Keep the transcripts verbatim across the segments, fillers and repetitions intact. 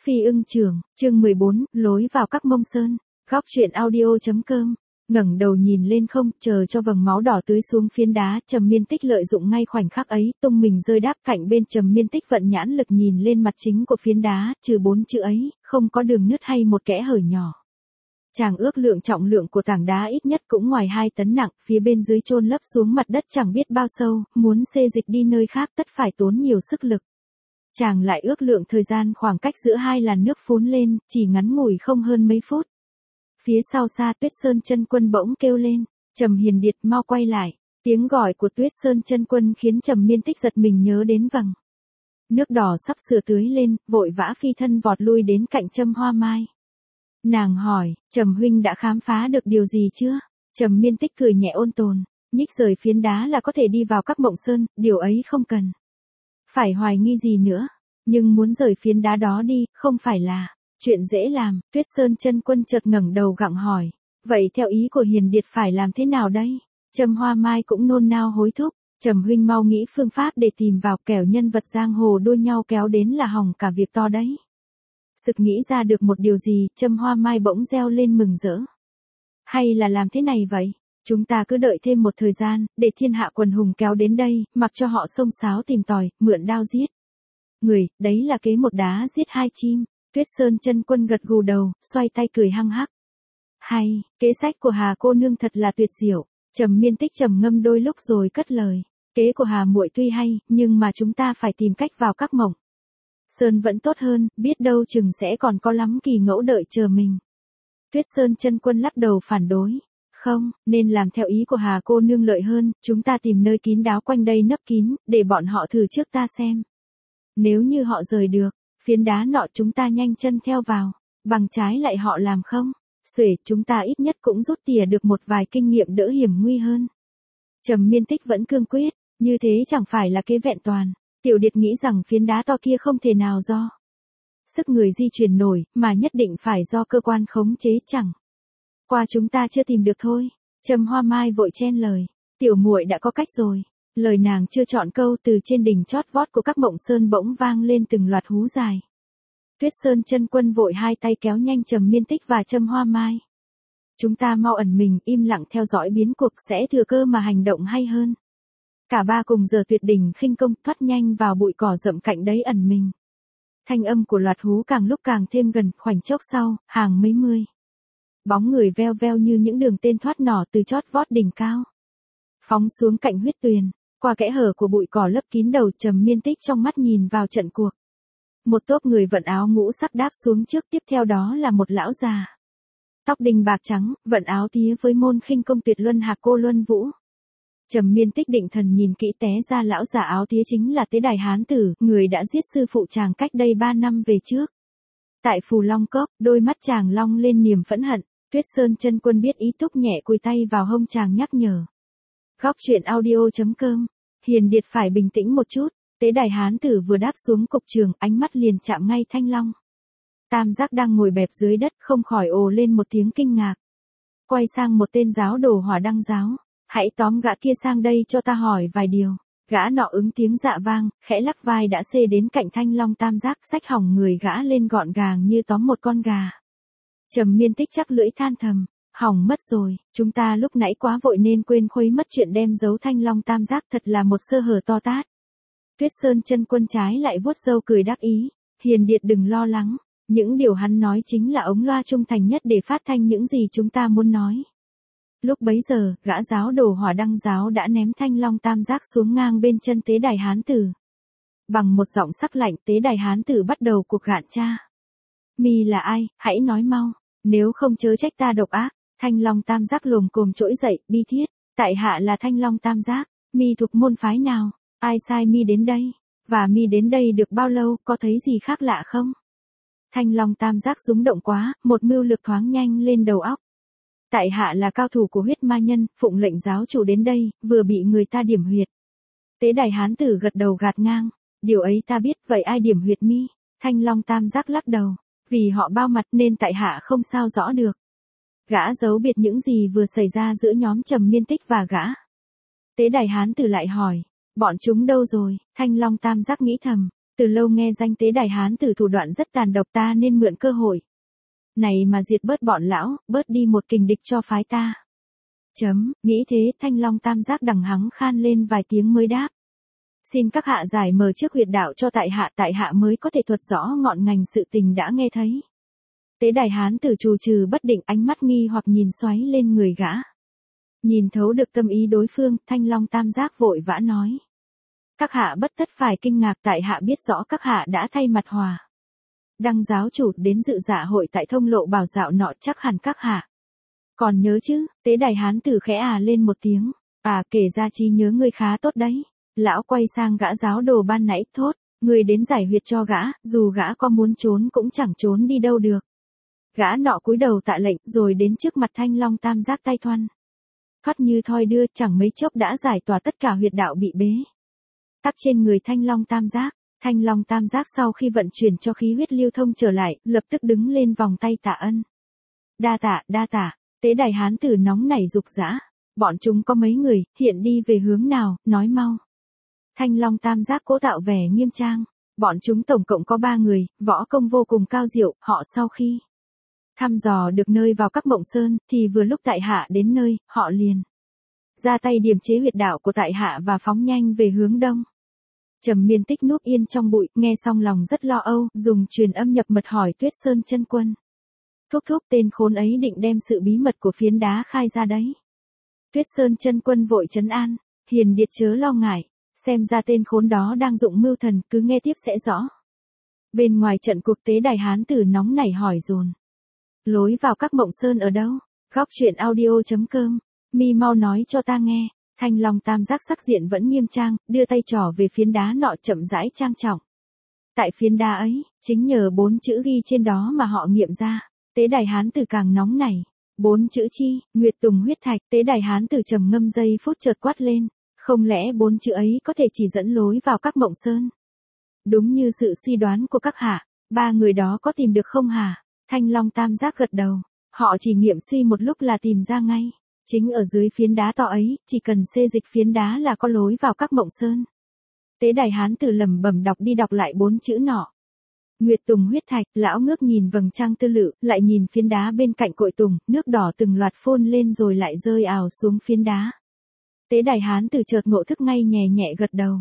Phi ưng trường, chương mười bốn, lối vào các mông sơn, góc truyện audio.com. Ngẩng đầu nhìn lên không, chờ cho vầng máu đỏ tưới xuống phiến đá, Trầm Miên Tích lợi dụng ngay khoảnh khắc ấy, tung mình rơi đáp cạnh bên. Trầm Miên Tích vận nhãn lực nhìn lên mặt chính của phiến đá, trừ bốn chữ ấy, không có đường nứt hay một kẽ hở nhỏ. Chàng ước lượng trọng lượng của tảng đá ít nhất cũng ngoài hai tấn nặng, phía bên dưới chôn lấp xuống mặt đất chẳng biết bao sâu, muốn xê dịch đi nơi khác tất phải tốn nhiều sức lực. Chàng lại ước lượng thời gian khoảng cách giữa hai làn nước phún lên, chỉ ngắn ngủi không hơn mấy phút. Phía sau xa Tuyết Sơn Chân Quân bỗng kêu lên, Trầm Hiền Điệt mau quay lại. Tiếng gọi của Tuyết Sơn Chân Quân khiến Trầm Miên Tích giật mình nhớ đến vầng nước đỏ sắp sửa tưới lên, vội vã phi thân vọt lui đến cạnh Trầm Hoa Mai. Nàng hỏi, Trầm huynh đã khám phá được điều gì chưa? Trầm Miên Tích cười nhẹ ôn tồn, nhích rời phiến đá là có thể đi vào các mộng sơn, điều ấy không cần phải hoài nghi gì nữa, nhưng muốn rời phiến đá đó đi, không phải là chuyện dễ làm. Tuyết Sơn Chân Quân chợt ngẩng đầu gặng hỏi, vậy theo ý của Hiền Điệt phải làm thế nào đây? Trầm Hoa Mai cũng nôn nao hối thúc, Trầm huynh mau nghĩ phương pháp để tìm vào, kẻo nhân vật giang hồ đua nhau kéo đến là hỏng cả việc to đấy. Sực nghĩ ra được một điều gì, Trầm Hoa Mai bỗng reo lên mừng rỡ. Hay là làm thế này vậy? Chúng ta cứ đợi thêm một thời gian, để thiên hạ quần hùng kéo đến đây, mặc cho họ xông xáo tìm tòi, mượn đao giết người, đấy là kế một đá giết hai chim. Tuyết Sơn Chân Quân gật gù đầu, xoay tay cười hăng hắc. Hay, kế sách của Hà cô nương thật là tuyệt diệu. Trầm Miên Tích trầm ngâm đôi lúc rồi cất lời, kế của Hà muội tuy hay, nhưng mà chúng ta phải tìm cách vào các mộng sơn vẫn tốt hơn, biết đâu chừng sẽ còn có lắm kỳ ngẫu đợi chờ mình. Tuyết Sơn Chân Quân lắc đầu phản đối. Không, nên làm theo ý của Hà cô nương lợi hơn, chúng ta tìm nơi kín đáo quanh đây nấp kín, để bọn họ thử trước ta xem. Nếu như họ rời được phiến đá nọ chúng ta nhanh chân theo vào, bằng trái lại họ làm không xuể, chúng ta ít nhất cũng rút tỉa được một vài kinh nghiệm đỡ hiểm nguy hơn. Trầm Miên Tích vẫn cương quyết, như thế chẳng phải là kế vẹn toàn. Tiểu Điệt nghĩ rằng phiến đá to kia không thể nào do sức người di chuyển nổi, mà nhất định phải do cơ quan khống chế, chẳng qua chúng ta chưa tìm được thôi. Trầm Hoa Mai vội chen lời, tiểu muội đã có cách rồi. Lời nàng chưa chọn câu, từ trên đỉnh chót vót của các mộng sơn bỗng vang lên từng loạt hú dài. Tuyết Sơn Chân Quân vội hai tay kéo nhanh Trầm Miên Tích và Trầm Hoa Mai. Chúng ta mau ẩn mình, im lặng theo dõi biến cuộc, sẽ thừa cơ mà hành động hay hơn. Cả ba cùng giờ tuyệt đỉnh khinh công, thoát nhanh vào bụi cỏ rậm cạnh đấy ẩn mình. Thanh âm của loạt hú càng lúc càng thêm gần, khoảnh chốc sau, hàng mấy mươi bóng người veo veo như những đường tên thoát nỏ từ chót vót đỉnh cao, phóng xuống cạnh huyết tuyền. Qua kẽ hở của bụi cỏ lấp kín đầu, Trầm Miên Tích trong mắt nhìn vào trận cuộc. Một tốp người vận áo ngũ sắc đáp xuống trước, tiếp theo đó là một lão già tóc đinh bạc trắng, vận áo tía với môn khinh công tuyệt luân Hạc Cô Luân Vũ. Trầm Miên Tích định thần nhìn kỹ, té ra lão già áo tía chính là Tế Đài Hán Tử, người đã giết sư phụ chàng cách đây ba năm về trước. Tại Phù Long Cốc, đôi mắt chàng long lên niềm phẫn hận. Tuyết Sơn Chân Quân biết ý, thúc nhẹ cùi tay vào hông chàng nhắc nhở. Góc truyện audio.com. Hiền Điệt phải bình tĩnh một chút. Tế Đài Hán Tử vừa đáp xuống cục trường, ánh mắt liền chạm ngay Thanh Long Tam Giác đang ngồi bẹp dưới đất, không khỏi ồ lên một tiếng kinh ngạc. Quay sang một tên giáo đồ Hỏa Đăng giáo, hãy tóm gã kia sang đây cho ta hỏi vài điều. Gã nọ ứng tiếng dạ vang, khẽ lắc vai đã xê đến cạnh Thanh Long Tam Giác, xách hỏng người gã lên gọn gàng như tóm một con gà. Trầm Miên Tích chắc lưỡi than thầm, hỏng mất rồi, chúng ta lúc nãy quá vội nên quên khuấy mất chuyện đem giấu Thanh Long Tam Giác, thật là một sơ hở to tát. Tuyết Sơn Chân Quân trái lại vuốt râu cười đắc ý, Hiền Điệt đừng lo lắng, những điều hắn nói chính là ống loa trung thành nhất để phát thanh những gì chúng ta muốn nói. Lúc bấy giờ, gã giáo đồ Hỏa Đăng giáo đã ném Thanh Long Tam Giác xuống ngang bên chân Tế Đài Hán Tử. Bằng một giọng sắc lạnh, Tế Đài Hán Tử bắt đầu cuộc gạn tra. Mi là ai, hãy nói mau, nếu không chớ trách ta độc ác. Thanh Long Tam Giác lồm cồm trỗi dậy, bi thiết, tại hạ là Thanh Long Tam Giác, mi thuộc môn phái nào, ai sai mi đến đây, và mi đến đây được bao lâu, có thấy gì khác lạ không? Thanh Long Tam Giác rúng động quá, một mưu lực thoáng nhanh lên đầu óc. Tại hạ là cao thủ của huyết ma nhân, phụng lệnh giáo chủ đến đây, vừa bị người ta điểm huyệt. Tế Đài Hán Tử gật đầu gạt ngang, điều ấy ta biết, vậy ai điểm huyệt mi? Thanh Long Tam Giác lắc đầu, vì họ bao mặt nên tại hạ không sao rõ được. Gã giấu biệt những gì vừa xảy ra giữa nhóm Trầm Miên Tích và gã. Tế Đài Hán Tử lại hỏi, bọn chúng đâu rồi? Thanh Long Tam Giác nghĩ thầm, Từ lâu nghe danh Tế Đại Hán Tử thủ đoạn rất tàn độc, ta nên mượn cơ hội này mà diệt bớt bọn lão, bớt đi một kình địch cho phái ta. Chấm, nghĩ thế, Thanh Long Tam Giác đằng hắng khan lên vài tiếng mới đáp. Xin các hạ giải mở trước huyệt đạo cho tại hạ, tại hạ mới có thể thuật rõ ngọn ngành sự tình đã nghe thấy. Tế Đại Hán Tử trù trừ bất định, ánh mắt nghi hoặc nhìn xoáy lên người gã. Nhìn thấu được tâm ý đối phương, Thanh Long Tam Giác vội vã nói. Các hạ bất tất phải kinh ngạc, tại hạ biết rõ các hạ đã thay mặt Hòa Đăng giáo chủ đến dự dạ hội tại thông lộ bảo dạo nọ, chắc hẳn các hạ còn nhớ chứ. Tế Đại Hán Tử khẽ à lên một tiếng. À, kể ra trí nhớ ngươi khá tốt đấy. Lão quay sang gã giáo đồ ban nãy, thốt, ngươi đến giải huyệt cho gã, dù gã có muốn trốn cũng chẳng trốn đi đâu được. Gã nọ cúi đầu tạ lệnh, rồi đến trước mặt Thanh Long Tam Giác tay thoăn thoắt như thoi đưa, chẳng mấy chốc đã giải tỏa tất cả huyệt đạo bị bế tắc trên người Thanh Long Tam Giác. Thanh Long Tam Giác sau khi vận chuyển cho khí huyết lưu thông trở lại, lập tức đứng lên vòng tay tạ ân. Đa tạ, đa tạ. Tế Đại Hán Tử nóng nảy dục dã. Bọn chúng có mấy người, hiện đi về hướng nào, nói mau. Thanh Long Tam Giác cố tạo vẻ nghiêm trang. Bọn chúng tổng cộng có ba người, võ công vô cùng cao diệu, họ sau khi thăm dò được nơi vào các mộng sơn, thì vừa lúc tại hạ đến nơi, họ liền ra tay điểm chế huyệt đạo của tại hạ và phóng nhanh về hướng đông. Trầm Miên Tích núp yên trong bụi, nghe xong lòng rất lo âu, dùng truyền âm nhập mật hỏi Tuyết Sơn Chân Quân. Thúc thúc, tên khốn ấy định đem sự bí mật của phiến đá khai ra đấy. Tuyết Sơn Chân Quân vội trấn an, hiền điệt chớ lo ngại, xem ra tên khốn đó đang dụng mưu thần, cứ nghe tiếp sẽ rõ. Bên ngoài trận cuộc, Tế Đại Hán Tử nóng nảy hỏi dồn. Lối vào các mộng sơn ở đâu? Góc truyện audio chấm com. Mi mau nói cho ta nghe. Thanh Long Tam Giác sắc diện vẫn nghiêm trang, đưa tay trỏ về phiến đá nọ chậm rãi trang trọng. Tại phiến đá ấy, chính nhờ bốn chữ ghi trên đó mà họ nghiệm ra. Tế Đại Hán Tử càng nóng nảy. Bốn chữ chi? Nguyệt Tùng huyết thạch. Tế Đại Hán Tử trầm ngâm giây phút chợt quát lên. Không lẽ bốn chữ ấy có thể chỉ dẫn lối vào các mộng sơn? Đúng như sự suy đoán của các hạ, ba người đó có tìm được không hả? Thanh Long Tam Giác gật đầu. Họ chỉ nghiệm suy một lúc là tìm ra ngay. Chính ở dưới phiến đá to ấy, chỉ cần xê dịch phiến đá là có lối vào các mộng sơn. Tế Đại Hán Tử lẩm bẩm đọc đi đọc lại bốn chữ nọ. Nguyệt Tùng huyết thạch. Lão ngước nhìn vầng trăng tư lự, lại nhìn phiến đá bên cạnh cội tùng, nước đỏ từng loạt phun lên rồi lại rơi ào xuống phiến đá. Tế Đại Hán Tử chợt ngộ thức ngay, nhẹ nhẹ gật đầu.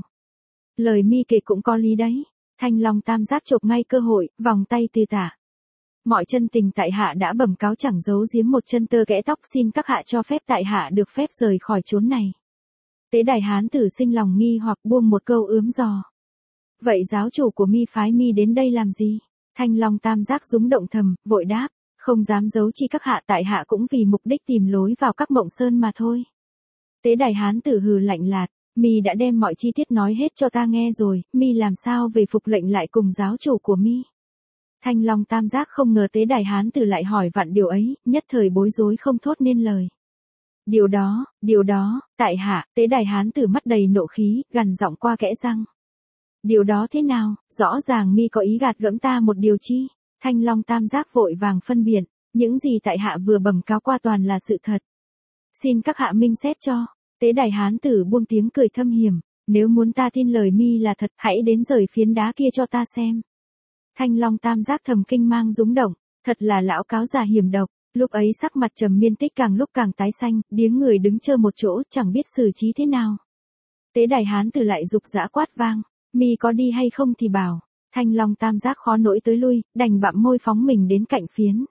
Lời mi kể cũng có lý đấy. Thanh Long Tam Giác chộp ngay cơ hội, vòng tay từ tả. Mọi chân tình tại hạ đã bẩm cáo, chẳng giấu giếm một chân tơ kẽ tóc, xin các hạ cho phép tại hạ được phép rời khỏi chốn này. Tế Đại Hán Tử sinh lòng nghi hoặc buông một câu ướm giò. Vậy giáo chủ của mi phái mi đến đây làm gì? Thanh Long Tam Giác rúng động thầm, vội đáp, không dám giấu chi các hạ, tại hạ cũng vì mục đích tìm lối vào các mộng sơn mà thôi. Tế Đại Hán Tử hừ lạnh lạt, mi đã đem mọi chi tiết nói hết cho ta nghe rồi, mi làm sao về phục lệnh lại cùng giáo chủ của mi? Thanh Long Tam Giác không ngờ Tế Đại Hán Tử lại hỏi vặn điều ấy, nhất thời bối rối không thốt nên lời. Điều đó, điều đó, tại hạ. Tế Đại Hán Tử mắt đầy nộ khí, gằn giọng qua kẽ răng. Điều đó thế nào? Rõ ràng mi có ý gạt gẫm ta một điều chi? Thanh Long Tam Giác vội vàng phân biệt, những gì tại hạ vừa bẩm cáo qua toàn là sự thật. Xin các hạ minh xét cho. Tế Đại Hán Tử buông tiếng cười thâm hiểm, nếu muốn ta tin lời mi là thật, hãy đến rời phiến đá kia cho ta xem. Thanh Long Tam Giác thầm kinh mang rúng động, thật là lão cáo già hiểm độc. Lúc ấy sắc mặt Trầm Miên Tích càng lúc càng tái xanh, điếng người đứng chơ một chỗ, chẳng biết xử trí thế nào. Tế Đại Hán Tử lại dục dã quát vang, mi có đi hay không thì bảo. Thanh Long Tam Giác khó nỗi tới lui, đành bặm môi phóng mình đến cạnh phiến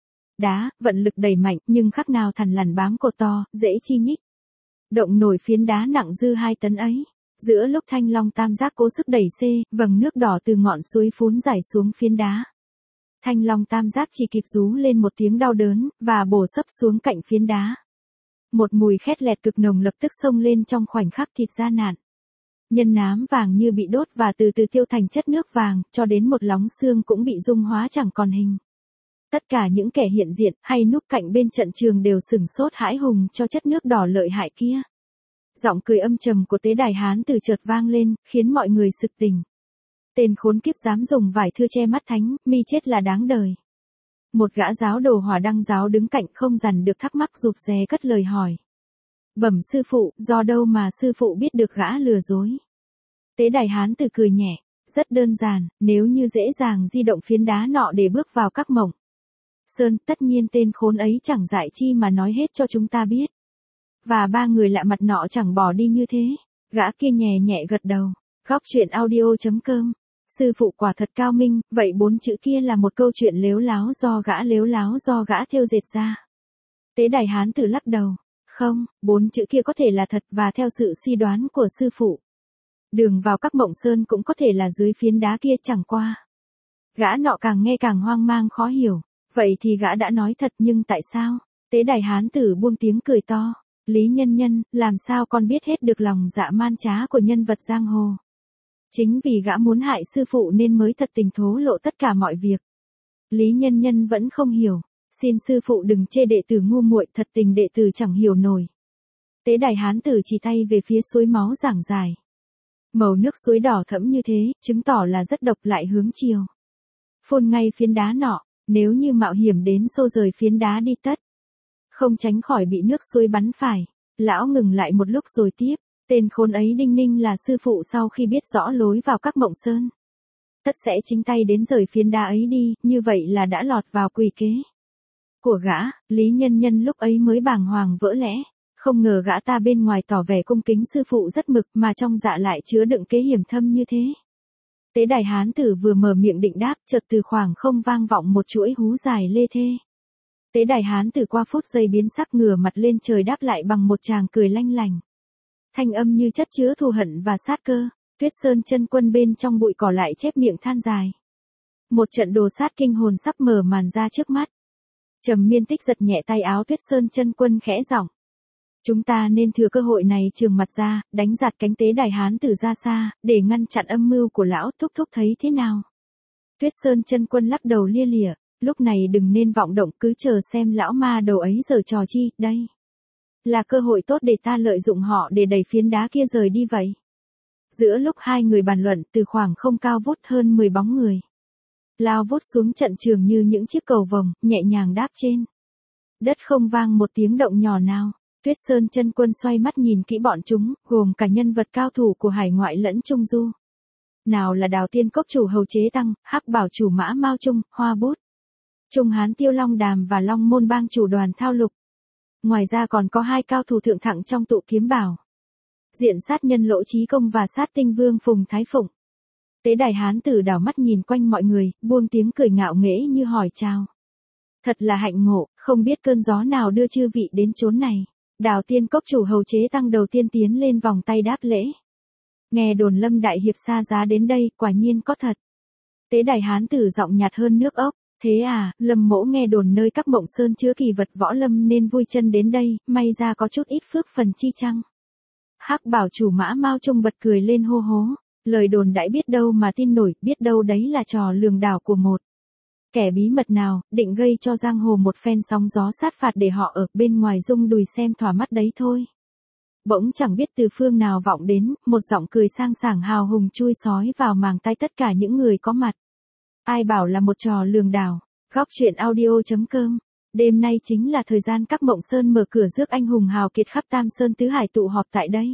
đá, vận lực đẩy mạnh, nhưng khắc nào thằn lằn bám cột to, dễ chi nhích. Động nổi phiến đá nặng dư hai tấn ấy. Giữa lúc Thanh Long Tam Giác cố sức đẩy xê, vầng nước đỏ từ ngọn suối phún rải xuống phiến đá. Thanh Long Tam Giác chỉ kịp rú lên một tiếng đau đớn, và bổ sấp xuống cạnh phiến đá. Một mùi khét lẹt cực nồng lập tức xông lên trong khoảnh khắc, thịt da nạn nhân nám vàng như bị đốt và từ từ tiêu thành chất nước vàng, cho đến một lóng xương cũng bị dung hóa chẳng còn hình. Tất cả những kẻ hiện diện hay núp cạnh bên trận trường đều sửng sốt hãi hùng cho chất nước đỏ lợi hại kia. Giọng cười âm trầm của Tế Đại Hán Tử chợt vang lên, khiến mọi người sực tỉnh. Tên khốn kiếp dám dùng vải thưa che mắt thánh, mi chết là đáng đời. Một gã giáo đồ Hỏa Đăng giáo đứng cạnh không dằn được thắc mắc rụt rè cất lời hỏi. Bẩm sư phụ, do đâu mà sư phụ biết được gã lừa dối? Tế Đại Hán Tử cười nhẹ, Rất đơn giản, nếu như dễ dàng di động phiến đá nọ để bước vào các mộng sơn, tất nhiên tên khốn ấy chẳng dại chi mà nói hết cho chúng ta biết. Và ba người lạ mặt nọ chẳng bỏ đi như thế. Gã kia nhẹ nhẹ gật đầu. Góc truyện audio.com. Sư phụ quả thật cao minh, vậy bốn chữ kia là một câu chuyện lếu láo do gã lếu láo do gã thêu dệt ra. Tế Đại Hán Tử lắc đầu. Không, bốn chữ kia có thể là thật và theo sự suy đoán của sư phụ. Đường vào các mộng sơn cũng có thể là dưới phiến đá kia chẳng qua. Gã nọ càng nghe càng hoang mang khó hiểu. Vậy thì gã đã nói thật nhưng tại sao? Tế Đại Hán Tử buông tiếng cười to. Lý Nhân Nhân, làm sao con biết hết được lòng dạ man trá của nhân vật giang hồ? Chính vì gã muốn hại sư phụ nên mới thật tình thố lộ tất cả mọi việc. Lý Nhân Nhân vẫn không hiểu. Xin sư phụ đừng chê đệ tử ngu muội, thật tình đệ tử chẳng hiểu nổi. Tế Đại Hán Tử chỉ tay về phía suối máu giảng giải. Màu nước suối đỏ thẫm như thế, chứng tỏ là rất độc, lại hướng chiều. Phun ngay phiến đá nọ, nếu như mạo hiểm đến xô rời phiến đá đi tất. Không tránh khỏi bị nước suối bắn phải. Lão ngừng lại một lúc rồi tiếp. Tên khốn ấy đinh ninh là sư phụ sau khi biết rõ lối vào các mộng sơn. Tất sẽ chính tay đến rời phiến đá ấy đi, như vậy là đã lọt vào quỷ kế của gã. Lý Nhân Nhân lúc ấy mới bàng hoàng vỡ lẽ. Không ngờ gã ta bên ngoài tỏ vẻ cung kính sư phụ rất mực mà trong dạ lại chứa đựng kế hiểm thâm như thế. Tế Đại Hán Tử vừa mở miệng định đáp, chợt từ khoảng không vang vọng một chuỗi hú dài lê thê. Tế Đại Hán Tử qua phút giây biến sắc ngửa mặt lên trời đáp lại bằng một tràng cười lanh lành. Thanh âm như chất chứa thù hận và sát cơ. Tuyết Sơn Chân Quân bên trong bụi cỏ lại chép miệng than dài. Một trận đồ sát kinh hồn sắp mở màn ra trước mắt. Trầm Miên Tích giật nhẹ tay áo Tuyết Sơn Chân Quân khẽ giọng. Chúng ta nên thừa cơ hội này trường mặt ra, đánh giạt cánh Tế Đại Hán Tử ra xa, để ngăn chặn âm mưu của lão. Thúc thúc thấy thế nào? Tuyết Sơn Chân Quân lắc đầu lia lịa. Lúc này đừng nên vọng động, cứ chờ xem lão ma đầu ấy giở trò chi. Đây là cơ hội tốt để ta lợi dụng họ để đẩy phiến đá kia rời đi vậy. Giữa lúc hai người bàn luận, từ khoảng không cao vút hơn mười bóng người lao vút xuống trận trường như những chiếc cầu vồng, nhẹ nhàng đáp trên đất, không vang một tiếng động nhỏ nào. Tuyết Sơn Chân Quân xoay mắt nhìn kỹ bọn chúng, gồm cả nhân vật cao thủ của hải ngoại lẫn trung du. Nào là Đào Tiên Cốc chủ Hầu Chế Tăng, Hắc Bảo chủ Mã Mao Trung, Hoa Bút Trung Hán Tiêu Long Đàm và Long Môn Bang chủ Đoàn Thao Lục. Ngoài ra còn có hai cao thủ thượng thặng trong tụ kiếm bảo. Diện sát nhân Lỗ Chí Công và sát tinh vương Phùng Thái Phụng. Tế Đại Hán Tử đảo mắt nhìn quanh mọi người, buông tiếng cười ngạo nghễ như hỏi chào. Thật là hạnh ngộ, không biết cơn gió nào đưa chư vị đến chốn này. Đào Tiên Cốc chủ Hầu Chế Tăng đầu tiên tiến lên vòng tay đáp lễ. Nghe đồn Lâm Đại Hiệp xa giá đến đây, quả nhiên có thật. Tế Đại Hán Tử giọng nhạt hơn nước ốc. Thế à, Lâm mỗ nghe đồn nơi các mộng sơn chứa kỳ vật võ lâm nên vui chân đến đây, may ra có chút ít phước phần chi chăng? Hắc Bảo chủ Mã Mao Trung bật cười lên hô hố. Lời đồn đãi biết đâu mà tin nổi, biết đâu đấy là trò lường đảo của một kẻ bí mật nào, định gây cho giang hồ một phen sóng gió sát phạt để họ ở bên ngoài rung đùi xem thỏa mắt đấy thôi. Bỗng chẳng biết từ phương nào vọng đến, một giọng cười sang sảng hào hùng chui sói vào màng tai tất cả những người có mặt. Ai bảo là một trò lường đảo. Góc truyện audio.com. Đêm nay chính là thời gian các mộng sơn mở cửa rước anh hùng hào kiệt khắp Tam Sơn tứ hải tụ họp tại đây.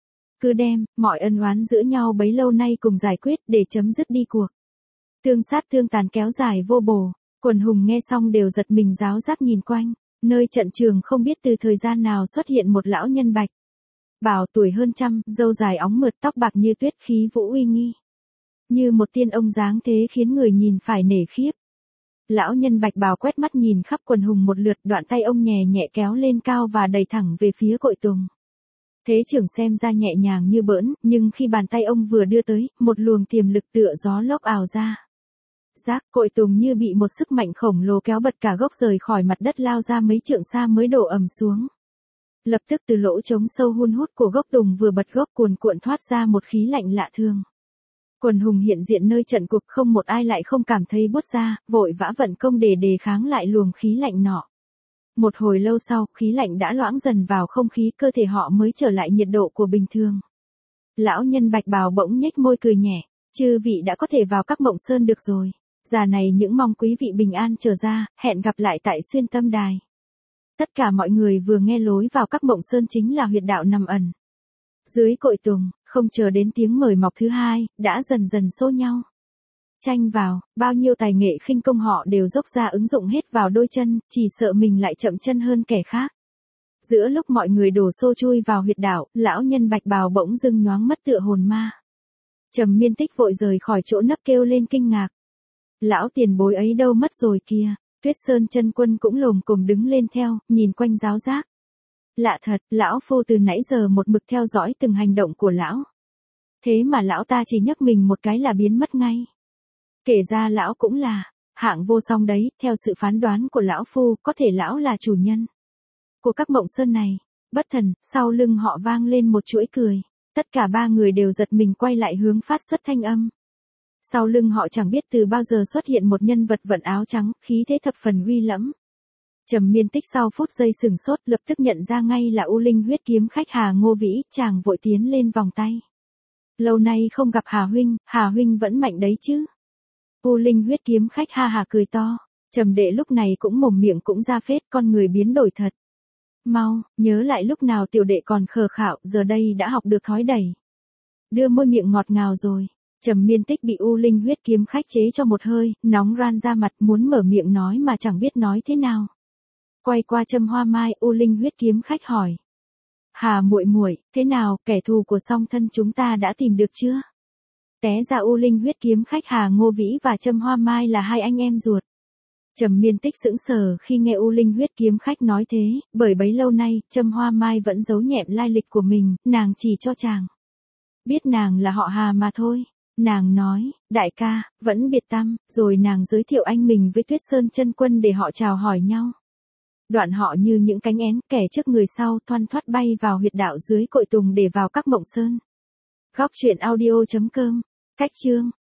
Cứ đem mọi ân oán giữa nhau bấy lâu nay cùng giải quyết để chấm dứt đi cuộc tương sát thương tàn kéo dài vô bổ. Quần hùng nghe xong đều giật mình ráo rác nhìn quanh. Nơi trận trường không biết từ thời gian nào xuất hiện một lão nhân bạch bảo tuổi hơn trăm, râu dài óng mượt, tóc bạc như tuyết, khí vũ uy nghi. Như một tiên ông dáng thế khiến người nhìn phải nể khiếp. Lão nhân bạch bào quét mắt nhìn khắp quần hùng một lượt, đoạn tay ông nhẹ nhẹ kéo lên cao và đẩy thẳng về phía Cội Tùng. Thế trưởng xem ra nhẹ nhàng như bỡn, nhưng khi bàn tay ông vừa đưa tới, một luồng tiềm lực tựa gió lốc ào ra. Giác, Cội Tùng như bị một sức mạnh khổng lồ kéo bật cả gốc rời khỏi mặt đất lao ra mấy trượng xa mới đổ ầm xuống. Lập tức từ lỗ trống sâu hun hút của gốc tùng vừa bật gốc cuồn cuộn thoát ra một khí lạnh lạ thường. Quần hùng hiện diện nơi trận cuộc không một ai lại không cảm thấy buốt ra, vội vã vận công để đề kháng lại luồng khí lạnh nọ. Một hồi lâu sau, khí lạnh đã loãng dần vào không khí, cơ thể họ mới trở lại nhiệt độ của bình thường. Lão nhân bạch bào bỗng nhếch môi cười nhẹ, chư vị đã có thể vào các mộng sơn được rồi. Già này những mong quý vị bình an trở ra, hẹn gặp lại tại Xuyên Tâm Đài. Tất cả mọi người vừa nghe lối vào các mộng sơn chính là huyệt đạo nằm ẩn Dưới cội tùng, không chờ đến tiếng mời mọc thứ hai, đã dần dần xô nhau. Tranh vào, bao nhiêu tài nghệ khinh công họ đều dốc ra ứng dụng hết vào đôi chân, chỉ sợ mình lại chậm chân hơn kẻ khác. Giữa lúc mọi người đổ xô chui vào huyệt đạo, lão nhân bạch bào bỗng dưng nhoáng mất tựa hồn ma. Trầm Miên Tích vội rời khỏi chỗ nấp kêu lên kinh ngạc. Lão tiền bối ấy đâu mất rồi kìa. Tuyết Sơn chân quân cũng lồm cồm đứng lên theo, nhìn quanh giáo giác. Lạ thật, lão phu từ nãy giờ một mực theo dõi từng hành động của lão. Thế mà lão ta chỉ nhấc mình một cái là biến mất ngay. Kể ra lão cũng là hạng vô song đấy, theo sự phán đoán của lão phu, có thể lão là chủ nhân của các mộng sơn này. Bất thần, sau lưng họ vang lên một chuỗi cười. Tất cả ba người đều giật mình quay lại hướng phát xuất thanh âm. Sau lưng họ chẳng biết từ bao giờ xuất hiện một nhân vật vận áo trắng, khí thế thập phần uy lẫm. Trầm Miên Tích sau phút giây sừng sốt, lập tức nhận ra ngay là U Linh huyết kiếm khách Hà Ngô Vĩ, chàng vội tiến lên vòng tay. Lâu nay không gặp Hà huynh, Hà huynh vẫn mạnh đấy chứ? U Linh huyết kiếm khách ha hà cười to. Trầm đệ lúc này cũng mồm miệng cũng ra phết, con người biến đổi thật. Mau, nhớ lại lúc nào tiểu đệ còn khờ khạo, giờ đây đã học được thói đẩy. Đưa môi miệng ngọt ngào rồi. Trầm Miên Tích bị U Linh huyết kiếm khách chế cho một hơi, nóng ran ra mặt, muốn mở miệng nói mà chẳng biết nói thế nào. Quay qua Trầm Hoa Mai, U Linh huyết kiếm khách hỏi. Hà muội muội, thế nào, kẻ thù của song thân chúng ta đã tìm được chưa? Té ra U Linh huyết kiếm khách Hà Ngô Vĩ và Trầm Hoa Mai là hai anh em ruột. Trầm Miên Tích sững sờ khi nghe U Linh huyết kiếm khách nói thế, bởi bấy lâu nay, Trầm Hoa Mai vẫn giấu nhẹm lai lịch của mình, nàng chỉ cho chàng biết nàng là họ Hà mà thôi. Nàng nói, đại ca, vẫn biệt tâm, rồi nàng giới thiệu anh mình với Tuyết Sơn chân quân để họ chào hỏi nhau. Đoạn họ như những cánh én, kẻ trước người sau, thoăn thoắt bay vào huyệt đạo dưới cội tùng để vào các mộng sơn. Góc truyện audio chấm com. Cách chương